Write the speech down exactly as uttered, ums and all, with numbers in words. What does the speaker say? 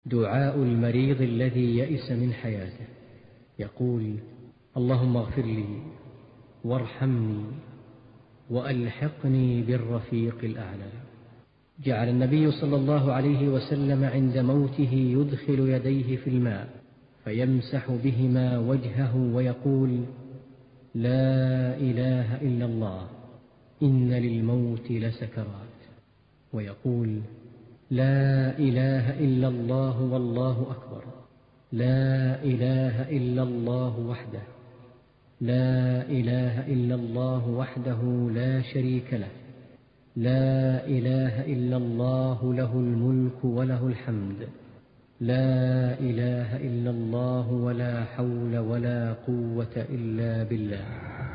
دعاء المريض الذي يئس من حياته، يقول: اللهم اغفر لي وارحمني وألحقني بالرفيق الأعلى. جعل النبي صلى الله عليه وسلم عند موته يدخل يديه في الماء فيمسح بهما وجهه ويقول: لا إله إلا الله، إن للموت لسكرات. ويقول: لا إله إلا الله والله أكبر، لا إله إلا الله وحده، لا إله إلا الله وحده لا شريك له، لا إله إلا الله له الملك وله الحمد، لا إله إلا الله ولا حول ولا قوة إلا بالله.